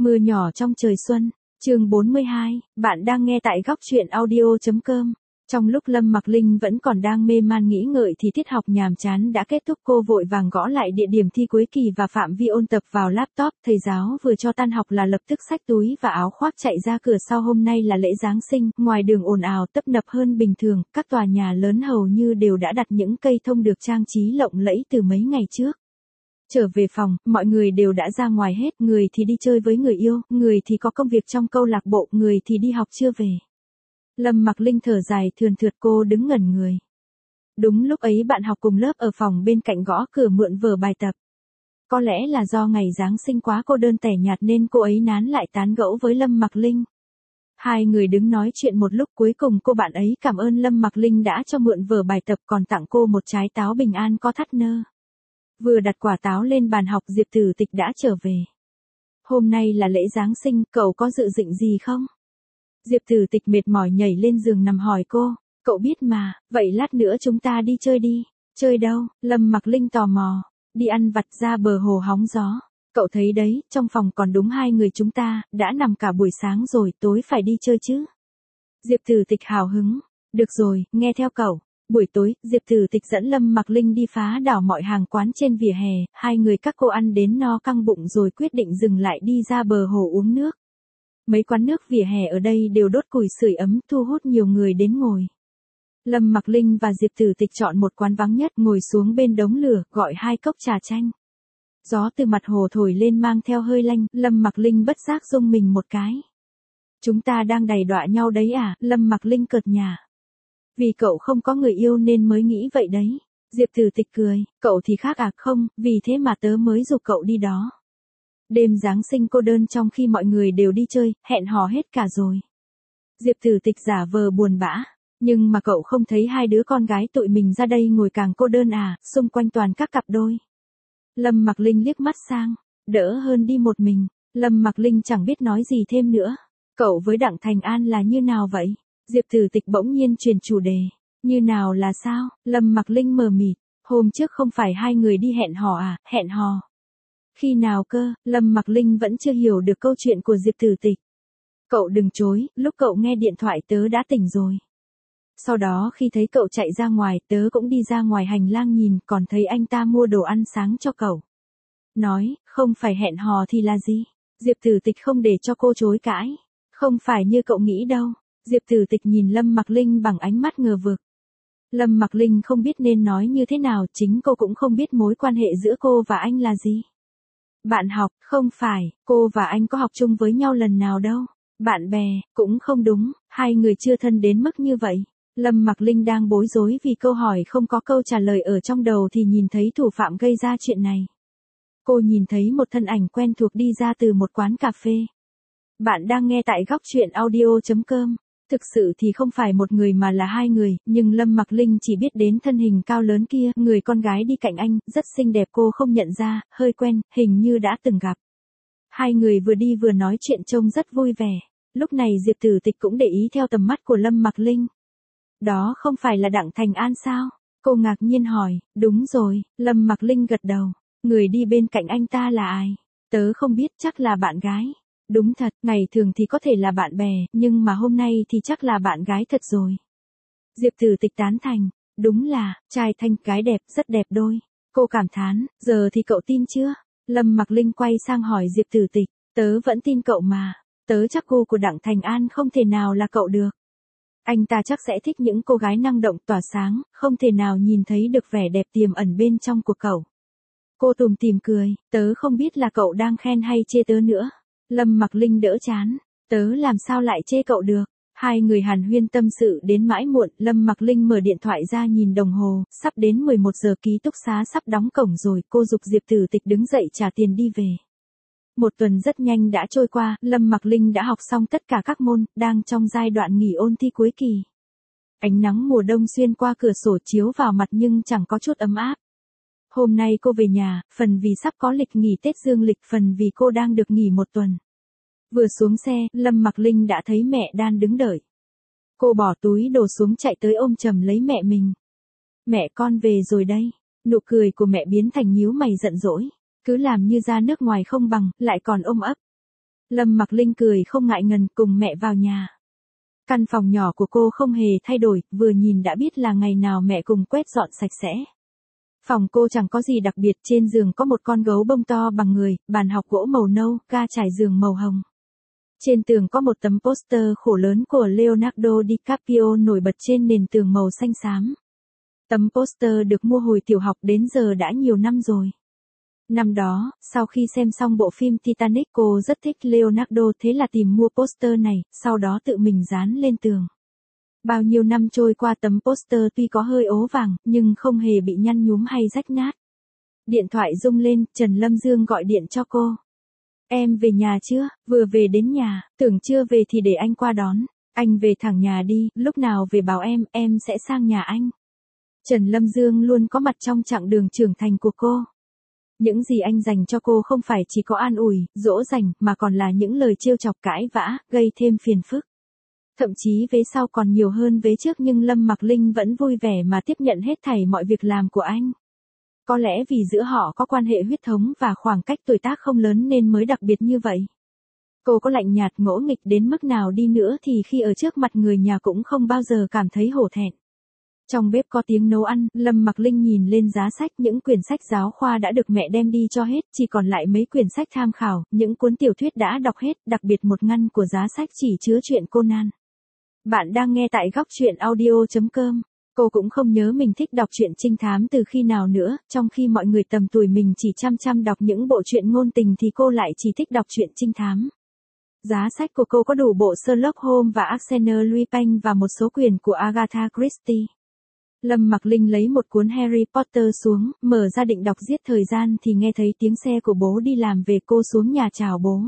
Mưa nhỏ trong trời xuân, chương 42, bạn đang nghe tại góc truyện audio.com. Trong lúc Lâm Mặc Linh vẫn còn đang mê man nghĩ ngợi thì tiết học nhàm chán đã kết thúc, cô vội vàng gõ lại địa điểm thi cuối kỳ và phạm vi ôn tập vào laptop. Thầy giáo vừa cho tan học là lập tức xách túi và áo khoác chạy ra cửa sau. Hôm nay là lễ Giáng sinh, ngoài đường ồn ào tấp nập hơn bình thường, các tòa nhà lớn hầu như đều đã đặt những cây thông được trang trí lộng lẫy từ mấy ngày trước. Trở về phòng, mọi người đều đã ra ngoài hết, người thì đi chơi với người yêu, người thì có công việc trong câu lạc bộ, người thì đi học chưa về. Lâm Mặc Linh thở dài thườn thượt, cô đứng ngẩn người. Đúng lúc ấy bạn học cùng lớp ở phòng bên cạnh gõ cửa mượn vở bài tập. Có lẽ là do ngày Giáng sinh quá cô đơn tẻ nhạt nên cô ấy nán lại tán gẫu với Lâm Mặc Linh. Hai người đứng nói chuyện một lúc, cuối cùng cô bạn ấy cảm ơn Lâm Mặc Linh đã cho mượn vở bài tập, còn tặng cô một trái táo bình an có thắt nơ. Vừa đặt quả táo lên bàn học, Diệp Tử Tịch đã trở về. Hôm nay là lễ Giáng sinh, cậu có dự định gì không? Diệp Tử Tịch mệt mỏi nhảy lên giường nằm hỏi cô. Cậu biết mà, vậy lát nữa chúng ta đi chơi đi. Chơi đâu? Lâm Mặc Linh tò mò. Đi ăn vặt, ra bờ hồ hóng gió. Cậu thấy đấy, trong phòng còn đúng hai người chúng ta, đã nằm cả buổi sáng rồi, tối phải đi chơi chứ. Diệp Tử Tịch hào hứng. Được rồi, nghe theo cậu. Buổi tối, Diệp Tử Tịch dẫn Lâm Mặc Linh đi phá đảo mọi hàng quán trên vỉa hè, hai người các cô ăn đến no căng bụng rồi quyết định dừng lại đi ra bờ hồ uống nước. Mấy quán nước vỉa hè ở đây đều đốt củi sưởi ấm, thu hút nhiều người đến ngồi. Lâm Mặc Linh và Diệp Tử Tịch chọn một quán vắng nhất, ngồi xuống bên đống lửa, gọi 2 cốc trà chanh. Gió từ mặt hồ thổi lên mang theo hơi lạnh, Lâm Mặc Linh bất giác rung mình một cái. Chúng ta đang đày đọa nhau đấy à? Lâm Mặc Linh cợt nhả. Vì cậu không có người yêu nên mới nghĩ vậy đấy. Diệp Tử Tịch cười, cậu thì khác à? Không, vì thế mà tớ mới giục cậu đi đó. Đêm Giáng sinh cô đơn trong khi mọi người đều đi chơi, hẹn hò hết cả rồi. Diệp Tử Tịch giả vờ buồn bã. Nhưng mà cậu không thấy hai đứa con gái tụi mình ra đây ngồi càng cô đơn à, xung quanh toàn các cặp đôi. Lâm Mặc Linh liếc mắt sang, đỡ hơn đi một mình. Lâm Mặc Linh chẳng biết nói gì thêm nữa. Cậu với Đặng Thành An là như nào vậy? Diệp Tử Tịch bỗng nhiên chuyển chủ đề. Như nào là sao? Lâm Mặc Linh mờ mịt. Hôm trước không phải hai người đi hẹn hò à? Hẹn hò? Khi nào cơ? Lâm Mặc Linh vẫn chưa hiểu được câu chuyện của Diệp Tử Tịch. Cậu đừng chối, lúc cậu nghe điện thoại tớ đã tỉnh rồi. Sau đó khi thấy cậu chạy ra ngoài, tớ cũng đi ra ngoài hành lang nhìn, còn thấy anh ta mua đồ ăn sáng cho cậu. Nói, không phải hẹn hò thì là gì? Diệp Tử Tịch không để cho cô chối cãi. Không phải như cậu nghĩ đâu. Diệp Tử Tịch nhìn Lâm Mặc Linh bằng ánh mắt ngờ vực. Lâm Mặc Linh không biết nên nói như thế nào, chính cô cũng không biết mối quan hệ giữa cô và anh là gì. Bạn học, không phải, cô và anh có học chung với nhau lần nào đâu. Bạn bè, cũng không đúng, hai người chưa thân đến mức như vậy. Lâm Mặc Linh đang bối rối vì câu hỏi không có câu trả lời ở trong đầu thì nhìn thấy thủ phạm gây ra chuyện này. Cô nhìn thấy một thân ảnh quen thuộc đi ra từ một quán cà phê. Bạn đang nghe tại góc truyện audio.com. Thực sự thì không phải một người mà là hai người, nhưng Lâm Mặc Linh chỉ biết đến thân hình cao lớn kia, người con gái đi cạnh anh, rất xinh đẹp, cô không nhận ra, hơi quen, hình như đã từng gặp. Hai người vừa đi vừa nói chuyện trông rất vui vẻ. Lúc này Diệp Tử Tịch cũng để ý theo tầm mắt của Lâm Mặc Linh. Đó không phải là Đặng Thành An sao? Cô ngạc nhiên hỏi. Đúng rồi, Lâm Mặc Linh gật đầu. Người đi bên cạnh anh ta là ai? Tớ không biết, chắc là bạn gái. Đúng thật, ngày thường thì có thể là bạn bè, nhưng mà hôm nay thì chắc là bạn gái thật rồi. Diệp Tử Tịch tán thành. Đúng là, trai thanh gái đẹp, rất đẹp đôi. Cô cảm thán, giờ thì cậu tin chưa? Lâm Mặc Linh quay sang hỏi Diệp Tử Tịch. Tớ vẫn tin cậu mà. Tớ chắc gu của Đặng Thành An không thể nào là cậu được. Anh ta chắc sẽ thích những cô gái năng động tỏa sáng, không thể nào nhìn thấy được vẻ đẹp tiềm ẩn bên trong của cậu. Cô tủm tỉm cười, tớ không biết là cậu đang khen hay chê tớ nữa. Lâm Mặc Linh đỡ chán, tớ làm sao lại chê cậu được. Hai người hàn huyên tâm sự đến mãi muộn, Lâm Mặc Linh mở điện thoại ra nhìn đồng hồ, sắp đến 11 giờ, ký túc xá sắp đóng cổng rồi, cô giục Diệp Tử Tịch đứng dậy trả tiền đi về. Một tuần rất nhanh đã trôi qua, Lâm Mặc Linh đã học xong tất cả các môn, đang trong giai đoạn nghỉ ôn thi cuối kỳ. Ánh nắng mùa đông xuyên qua cửa sổ chiếu vào mặt nhưng chẳng có chút ấm áp. Hôm nay cô về nhà, phần vì sắp có lịch nghỉ Tết dương lịch, phần vì cô đang được nghỉ một tuần. Vừa xuống xe, Lâm Mặc Linh đã thấy mẹ đang đứng đợi. Cô bỏ túi đồ xuống chạy tới ôm chầm lấy mẹ mình. Mẹ con về rồi đây. Nụ cười của mẹ biến thành nhíu mày giận dỗi. Cứ làm như ra nước ngoài không bằng, lại còn ôm ấp. Lâm Mặc Linh cười không ngại ngần cùng mẹ vào nhà. Căn phòng nhỏ của cô không hề thay đổi, vừa nhìn đã biết là ngày nào mẹ cùng quét dọn sạch sẽ. Phòng cô chẳng có gì đặc biệt, trên giường có một con gấu bông to bằng người, bàn học gỗ màu nâu, ga trải giường màu hồng. Trên tường có một tấm poster khổ lớn của Leonardo DiCaprio nổi bật trên nền tường màu xanh xám. Tấm poster được mua hồi tiểu học đến giờ đã nhiều năm rồi. Năm đó, sau khi xem xong bộ phim Titanic cô rất thích Leonardo thế là tìm mua poster này, sau đó tự mình dán lên tường. Bao nhiêu năm trôi qua tấm poster tuy có hơi ố vàng, nhưng không hề bị nhăn nhúm hay rách nát. Điện thoại rung lên, Trần Lâm Dương gọi điện cho cô. Em về nhà chưa? Vừa về đến nhà, tưởng chưa về thì để anh qua đón. Anh về thẳng nhà đi, lúc nào về bảo em sẽ sang nhà anh. Trần Lâm Dương luôn có mặt trong chặng đường trưởng thành của cô. Những gì anh dành cho cô không phải chỉ có an ủi, dỗ dành, mà còn là những lời trêu chọc cãi vã, gây thêm phiền phức. Thậm chí vế sau còn nhiều hơn vế trước nhưng Lâm Mặc Linh vẫn vui vẻ mà tiếp nhận hết thảy mọi việc làm của anh. Có lẽ vì giữa họ có quan hệ huyết thống và khoảng cách tuổi tác không lớn nên mới đặc biệt như vậy. Cô có lạnh nhạt ngỗ nghịch đến mức nào đi nữa thì khi ở trước mặt người nhà cũng không bao giờ cảm thấy hổ thẹn. Trong bếp có tiếng nấu ăn, Lâm Mặc Linh nhìn lên giá sách, những quyển sách giáo khoa đã được mẹ đem đi cho hết, chỉ còn lại mấy quyển sách tham khảo, những cuốn tiểu thuyết đã đọc hết, đặc biệt một ngăn của giá sách chỉ chứa truyện Conan. Bạn đang nghe tại góc truyện audio.com. Cô cũng không nhớ mình thích đọc truyện trinh thám từ khi nào nữa, trong khi mọi người tầm tuổi mình chỉ chăm đọc những bộ truyện ngôn tình thì cô lại chỉ thích đọc truyện trinh thám. Giá sách của cô có đủ bộ Sherlock Holmes và Arsène Lupin và một số quyển của Agatha Christie. Lâm Mặc Linh lấy một cuốn Harry Potter xuống, mở ra định đọc giết thời gian thì nghe thấy tiếng xe của bố đi làm về, cô xuống nhà chào bố.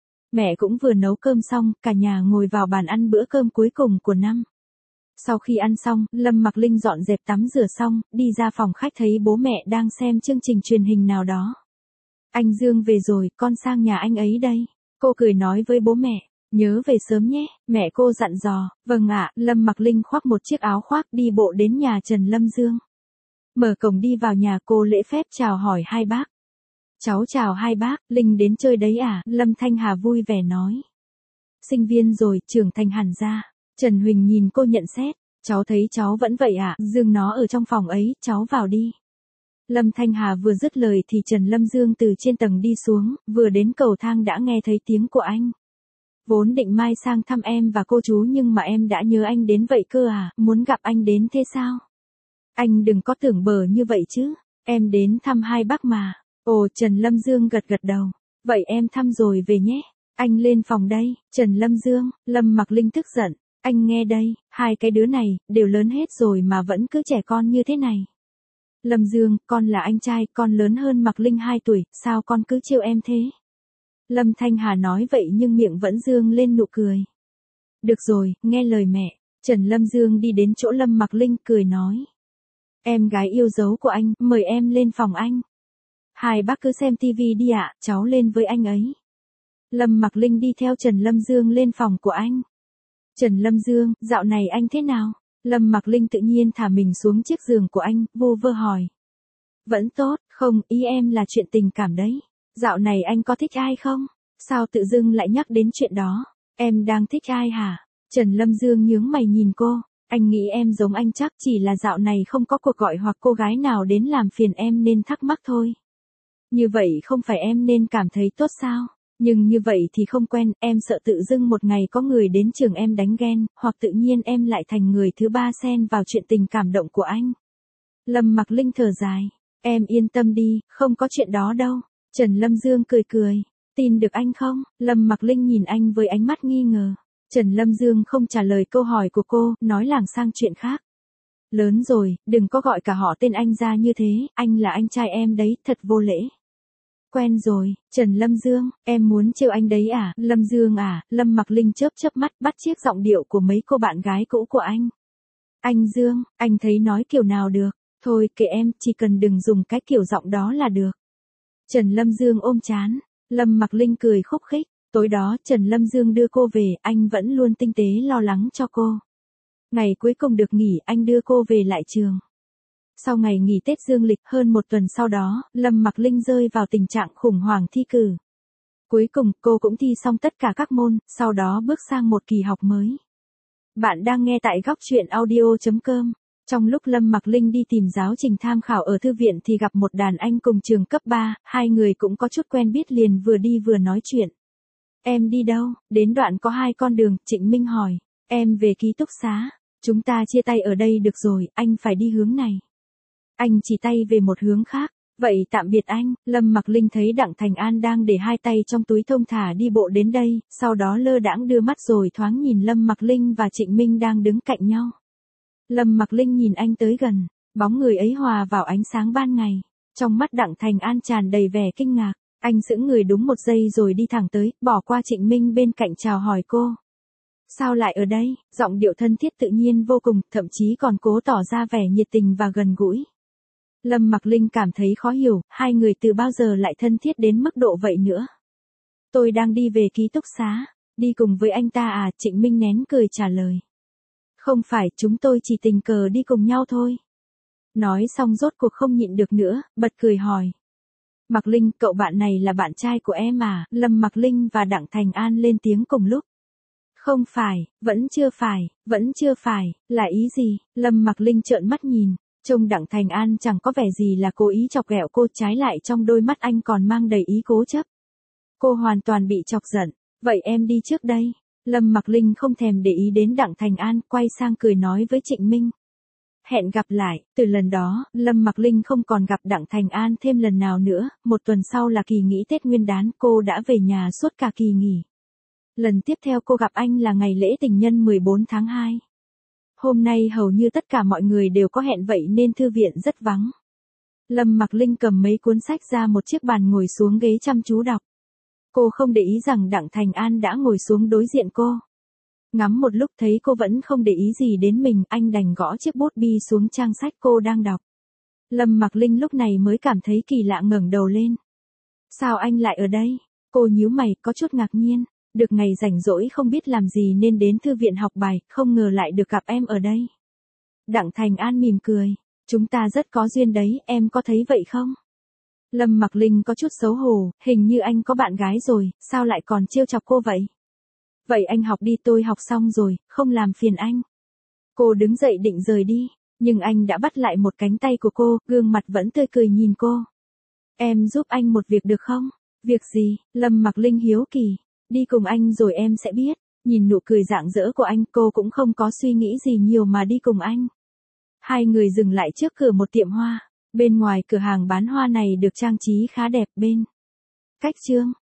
Mẹ cũng vừa nấu cơm xong, cả nhà ngồi vào bàn ăn bữa cơm cuối cùng của năm. Sau khi ăn xong, Lâm Mặc Linh dọn dẹp tắm rửa xong, đi ra phòng khách thấy bố mẹ đang xem chương trình truyền hình nào đó. Anh Dương về rồi, con sang nhà anh ấy đây. Cô cười nói với bố mẹ, nhớ về sớm nhé, mẹ cô dặn dò. Vâng ạ, Lâm Mặc Linh khoác một chiếc áo khoác đi bộ đến nhà Trần Lâm Dương. Mở cổng đi vào nhà cô lễ phép chào hỏi hai bác. Cháu chào hai bác, Linh đến chơi đấy à? Lâm Thanh Hà vui vẻ nói. Sinh viên rồi, trưởng thành hẳn ra. Trần Huỳnh nhìn cô nhận xét, cháu thấy cháu vẫn vậy à? Dương nó ở trong phòng ấy, cháu vào đi. Lâm Thanh Hà vừa dứt lời thì Trần Lâm Dương từ trên tầng đi xuống, vừa đến cầu thang đã nghe thấy tiếng của anh. Vốn định mai sang thăm em và cô chú nhưng mà em đã nhớ anh đến vậy cơ à, muốn gặp anh đến thế sao? Anh đừng có tưởng bở như vậy chứ, em đến thăm hai bác mà. Ồ, Trần Lâm Dương gật đầu. Vậy em thăm rồi về nhé. Anh lên phòng đây. Trần Lâm Dương, Lâm Mặc Linh tức giận. Anh nghe đây, hai cái đứa này, đều lớn hết rồi mà vẫn cứ trẻ con như thế này. Lâm Dương, con là anh trai, con lớn hơn Mặc Linh 2 tuổi, sao con cứ trêu em thế? Lâm Thanh Hà nói vậy nhưng miệng vẫn dương lên nụ cười. Được rồi, nghe lời mẹ. Trần Lâm Dương đi đến chỗ Lâm Mặc Linh cười nói. Em gái yêu dấu của anh, mời em lên phòng anh. Hai bác cứ xem tivi đi ạ, cháu lên với anh ấy. Lâm Mặc Linh đi theo Trần Lâm Dương lên phòng của anh. Trần Lâm Dương, dạo này anh thế nào? Lâm Mặc Linh tự nhiên thả mình xuống chiếc giường của anh, vô vơ hỏi. Vẫn tốt, không, ý em là chuyện tình cảm đấy. Dạo này anh có thích ai không? Sao tự dưng lại nhắc đến chuyện đó? Em đang thích ai hả? Trần Lâm Dương nhướng mày nhìn cô. Anh nghĩ em giống anh chắc, chỉ là dạo này không có cuộc gọi hoặc cô gái nào đến làm phiền em nên thắc mắc thôi. Như vậy không phải em nên cảm thấy tốt sao? Nhưng như vậy thì không quen, em sợ tự dưng một ngày có người đến trường em đánh ghen, hoặc tự nhiên em lại thành người thứ ba xen vào chuyện tình cảm động của anh. Lâm Mặc Linh thở dài. Em yên tâm đi, không có chuyện đó đâu. Trần Lâm Dương cười cười. Tin được anh không? Lâm Mặc Linh nhìn anh với ánh mắt nghi ngờ. Trần Lâm Dương không trả lời câu hỏi của cô, nói lảng sang chuyện khác. Lớn rồi, đừng có gọi cả họ tên anh ra như thế, anh là anh trai em đấy, thật vô lễ. Quen rồi, Trần Lâm Dương, em muốn trêu anh đấy à? Lâm Dương à? Lâm Mặc Linh chớp mắt bắt chiếc giọng điệu của mấy cô bạn gái cũ của anh. Anh Dương, anh thấy nói kiểu nào được? Thôi kệ em, chỉ cần đừng dùng cái kiểu giọng đó là được. Trần Lâm Dương ôm chán. Lâm Mặc Linh cười khúc khích. Tối đó Trần Lâm Dương đưa cô về, anh vẫn luôn tinh tế lo lắng cho cô. Ngày cuối cùng được nghỉ, anh đưa cô về lại trường. Sau ngày nghỉ Tết dương lịch hơn một tuần sau đó, Lâm Mặc Linh rơi vào tình trạng khủng hoảng thi cử. Cuối cùng, cô cũng thi xong tất cả các môn, sau đó bước sang một kỳ học mới. Bạn đang nghe tại góc chuyện audio.com. Trong lúc Lâm Mặc Linh đi tìm giáo trình tham khảo ở thư viện thì gặp một đàn anh cùng trường cấp 3, hai người cũng có chút quen biết liền vừa đi vừa nói chuyện. Em đi đâu? Đến đoạn có hai con đường, Trịnh Minh hỏi. Em về ký túc xá. Chúng ta chia tay ở đây được rồi, anh phải đi hướng này. Anh chỉ tay về một hướng khác. Vậy tạm biệt anh. Lâm Mặc Linh thấy Đặng Thành An đang để hai tay trong túi thong thả đi bộ đến đây, sau đó lơ đãng đưa mắt rồi thoáng nhìn Lâm Mặc Linh và Trịnh Minh đang đứng cạnh nhau. Lâm Mặc Linh nhìn anh tới gần, bóng người ấy hòa vào ánh sáng ban ngày. Trong mắt Đặng Thành An tràn đầy vẻ kinh ngạc, anh sững người đúng một giây rồi đi thẳng tới, bỏ qua Trịnh Minh bên cạnh chào hỏi cô. Sao lại ở đây? Giọng điệu thân thiết tự nhiên vô cùng, thậm chí còn cố tỏ ra vẻ nhiệt tình và gần gũi. Lâm Mặc Linh cảm thấy khó hiểu, hai người từ bao giờ lại thân thiết đến mức độ vậy nữa. Tôi đang đi về ký túc xá, đi cùng với anh ta à? Trịnh Minh nén cười trả lời. Không phải, chúng tôi chỉ tình cờ đi cùng nhau thôi. Nói xong rốt cuộc không nhịn được nữa, bật cười hỏi. Mặc Linh, cậu bạn này là bạn trai của em à? Lâm Mặc Linh và Đặng Thành An lên tiếng cùng lúc. Không phải, vẫn chưa phải, là ý gì? Lâm Mặc Linh trợn mắt nhìn, trông Đặng Thành An chẳng có vẻ gì là cố ý chọc ghẹo cô, trái lại trong đôi mắt anh còn mang đầy ý cố chấp. Cô hoàn toàn bị chọc giận, vậy em đi trước đây. Lâm Mặc Linh không thèm để ý đến Đặng Thành An, quay sang cười nói với Trịnh Minh. Hẹn gặp lại. Từ lần đó, Lâm Mặc Linh không còn gặp Đặng Thành An thêm lần nào nữa, một tuần sau là kỳ nghỉ Tết Nguyên đán, cô đã về nhà suốt cả kỳ nghỉ. Lần tiếp theo cô gặp anh là ngày lễ tình nhân 14 tháng 2. Hôm nay hầu như tất cả mọi người đều có hẹn vậy nên thư viện rất vắng. Lâm Mặc Linh cầm mấy cuốn sách ra một chiếc bàn ngồi xuống ghế chăm chú đọc. Cô không để ý rằng Đặng Thành An đã ngồi xuống đối diện cô. Ngắm một lúc thấy cô vẫn không để ý gì đến mình, anh đành gõ chiếc bút bi xuống trang sách cô đang đọc. Lâm Mặc Linh lúc này mới cảm thấy kỳ lạ, ngẩng đầu lên. Sao anh lại ở đây? Cô nhíu mày, có chút ngạc nhiên. Được ngày rảnh rỗi không biết làm gì nên đến thư viện học bài, không ngờ lại được gặp em ở đây. Đặng Thành An mỉm cười. Chúng ta rất có duyên đấy, em có thấy vậy không? Lâm Mặc Linh có chút xấu hổ, hình như anh có bạn gái rồi, sao lại còn trêu chọc cô vậy? Vậy anh học đi, tôi học xong rồi, không làm phiền anh. Cô đứng dậy định rời đi, nhưng anh đã bắt lại một cánh tay của cô, gương mặt vẫn tươi cười nhìn cô. Em giúp anh một việc được không? Việc gì? Lâm Mặc Linh hiếu kỳ. Đi cùng anh rồi em sẽ biết. Nhìn nụ cười rạng rỡ của anh, cô cũng không có suy nghĩ gì nhiều mà đi cùng anh. Hai người dừng lại trước cửa một tiệm hoa. Bên ngoài cửa hàng bán hoa này được trang trí khá đẹp, bên cách chương